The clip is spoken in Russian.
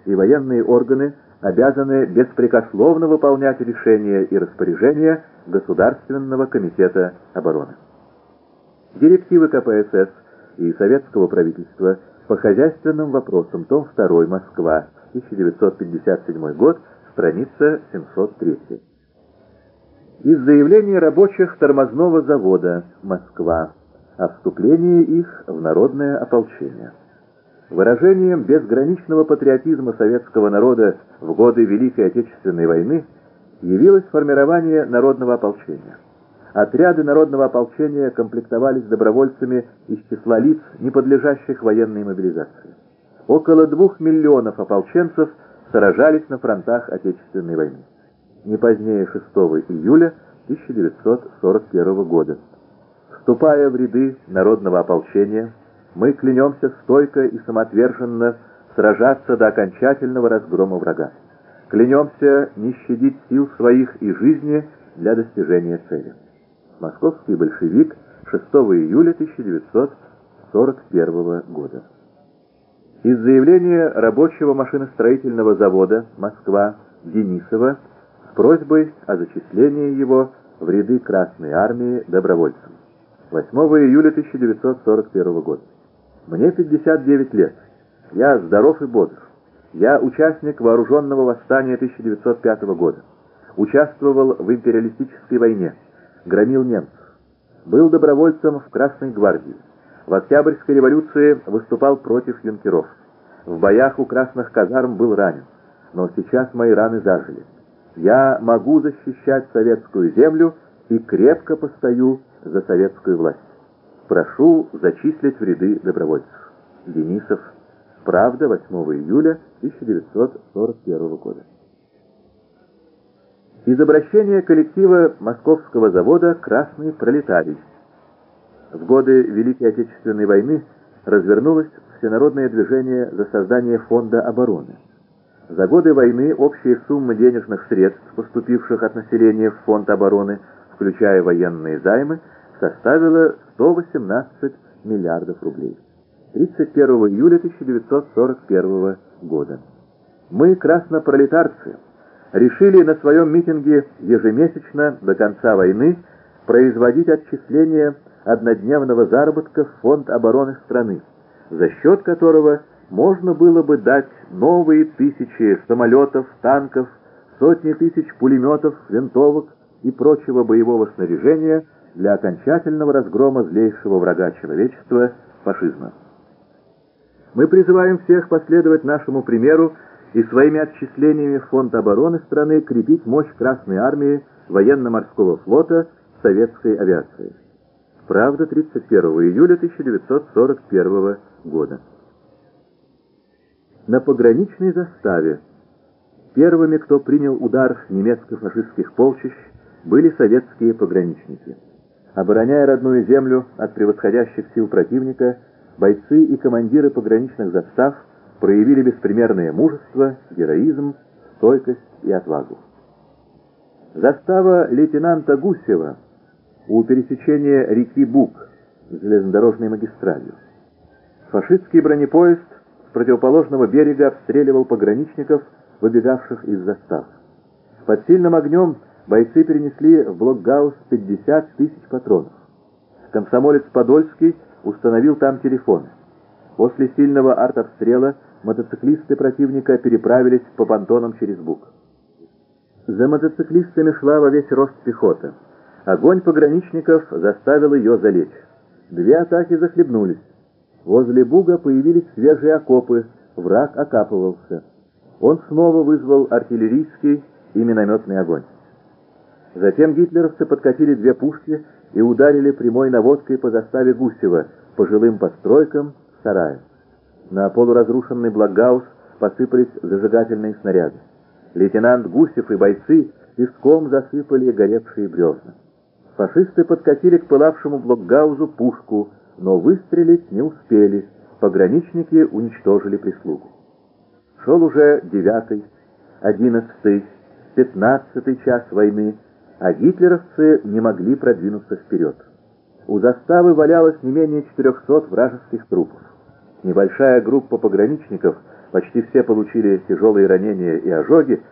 и военные органы обязаны беспрекословно выполнять решения и распоряжения Государственного комитета обороны. Директивы КПСС и советского правительства по хозяйственным вопросам, том 2, Москва, 1957 год, страница 703. Из заявлений рабочих тормозного завода «Москва» о вступлении их в народное ополчение. Выражением безграничного патриотизма советского народа в годы Великой Отечественной войны явилось формирование народного ополчения. Отряды народного ополчения комплектовались добровольцами из числа лиц, не подлежащих военной мобилизации. Около 2 миллионов ополченцев сражались на фронтах Отечественной войны. Не позднее 6 июля 1941 года. Вступая в ряды народного ополчения, мы клянемся стойко и самоотверженно сражаться до окончательного разгрома врага. Клянемся не щадить сил своих и жизни для достижения цели. Московский большевик, 6 июля 1941 года. Из заявления рабочего машиностроительного завода «Москва» Денисова с просьбой о зачислении его в ряды Красной Армии добровольцем. 8 июля 1941 года. Мне 59 лет. Я здоров и бодр. Я участник вооруженного восстания 1905 года. Участвовал в империалистической войне. Громил немцев. Был добровольцем в Красной гвардии. В Октябрьской революции выступал против юнкеров. В боях у красных казарм был ранен. Но сейчас мои раны зажили. Я могу защищать советскую землю и крепко постою за советскую власть. Прошу зачислить в ряды добровольцев. Денисов. Правда, 8 июля 1941 года. Из обращения коллектива Московского завода «Красный пролетарий». В годы Великой Отечественной войны развернулось всенародное движение за создание фонда обороны. За годы войны общая сумма денежных средств, поступивших от населения в фонд обороны, включая военные займы, составила 118 миллиардов рублей. 31 июля 1941 года. Мы, краснопролетарцы, решили на своем митинге ежемесячно до конца войны производить отчисления однодневного заработка в фонд обороны страны, за счет которого можно было бы дать новые тысячи самолетов, танков, сотни тысяч пулеметов, винтовок и прочего боевого снаряжения для окончательного разгрома злейшего врага человечества – фашизма. Мы призываем всех последовать нашему примеру и своими отчислениями в фонд обороны страны крепить мощь Красной Армии, военно-морского флота, советской авиации. Правда, 31 июля 1941 года. На пограничной заставе первыми, кто принял удар немецко-фашистских полчищ, были советские пограничники. Обороняя родную землю от превосходящих сил противника, бойцы и командиры пограничных застав проявили беспримерное мужество, героизм, стойкость и отвагу. Застава лейтенанта Гусева у пересечения реки Буг с железнодорожной магистралью. Фашистский бронепоезд с противоположного берега обстреливал пограничников, выбегавших из застав. Под сильным огнем бойцы перенесли в блокгаус 50 тысяч патронов. Комсомолец Подольский установил там телефоны. После сильного артобстрела мотоциклисты противника переправились по понтонам через Буг. За мотоциклистами шла во весь рост пехота. Огонь пограничников заставил ее залечь. 2 атаки захлебнулись. Возле Буга появились свежие окопы, враг окапывался. Он снова вызвал артиллерийский и минометный огонь. Затем гитлеровцы подкатили 2 пушки и ударили прямой наводкой по заставе Гусева, по жилым постройкам, сараям. На полуразрушенный блокгаус посыпались зажигательные снаряды. Лейтенант Гусев и бойцы песком засыпали горевшие бревна. Фашисты подкатили к пылавшему блокгаузу пушку, но выстрелить не успели, пограничники уничтожили прислугу. Шел уже 9-й, 11-й, 15-й час войны, а гитлеровцы не могли продвинуться вперед. У заставы валялось не менее 400 вражеских трупов. Небольшая группа пограничников Почти все получили тяжелые ранения и ожоги,